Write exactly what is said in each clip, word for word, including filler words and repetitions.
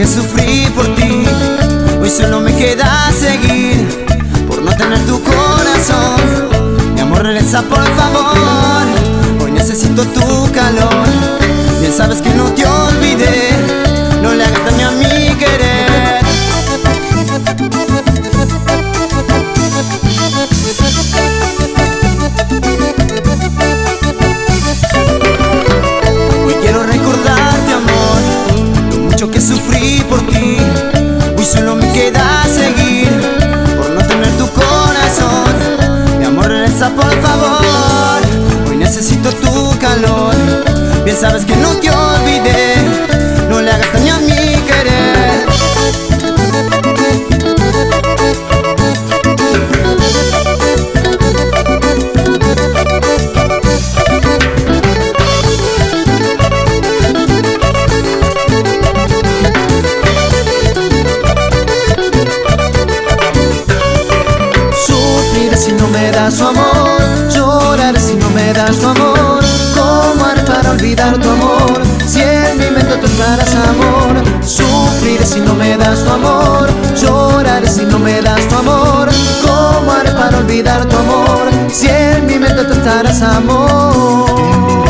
que sufrí por ti, hoy solo me queda seguir por no tener tu corazón. Mi amor, regresa por favor, hoy necesito tu calor. Bien sabes que no te olvidé, no le hagas daño a mi querer. Hoy quiero recordarte, amor, lo mucho que sufrí por ti, hoy solo me queda seguir por no tener tu corazón. Mi amor, regresa por favor, hoy necesito tu calor. Bien sabes que no te olvidé, no le hagas daño a mi querer. Sufrir si no me das su amor, llorar si no me das tu amor. ¿Cómo haré para olvidar tu amor si en mi mente tú estarás, amor? Sufrir si no me das tu amor, llorar si no me das tu amor. ¿Cómo haré para olvidar tu amor si en mi mente tú estarás, amor?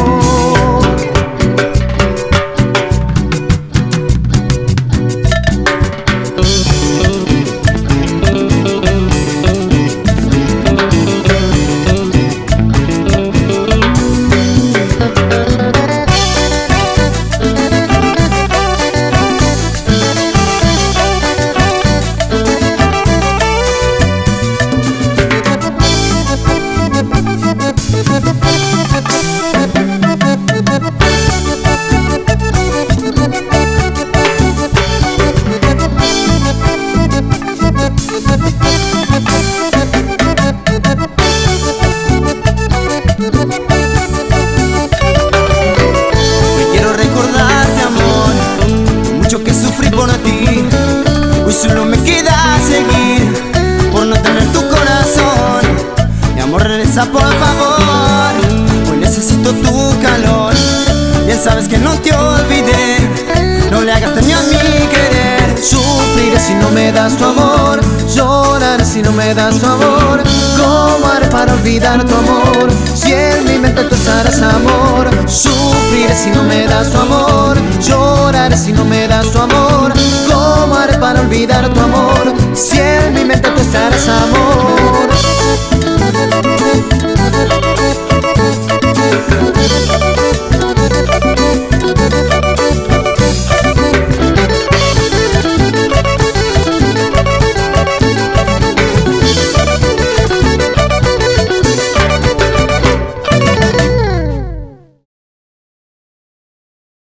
Hoy solo me queda seguir por no tener tu corazón. Mi amor, regresa por favor, hoy necesito tu calor. Bien sabes que no te olvidé, no le hagas daño a mi querer. Sufriré si no me das tu amor, llorar si no me das tu amor. ¿Cómo haré para olvidar tu amor si en mi mente tú estarás, amor? Sufriré si no me das tu amor, llorar si no me das tu amor. ¿Cómo haré para olvidar tu amor si en mi mente tú estarás, amor?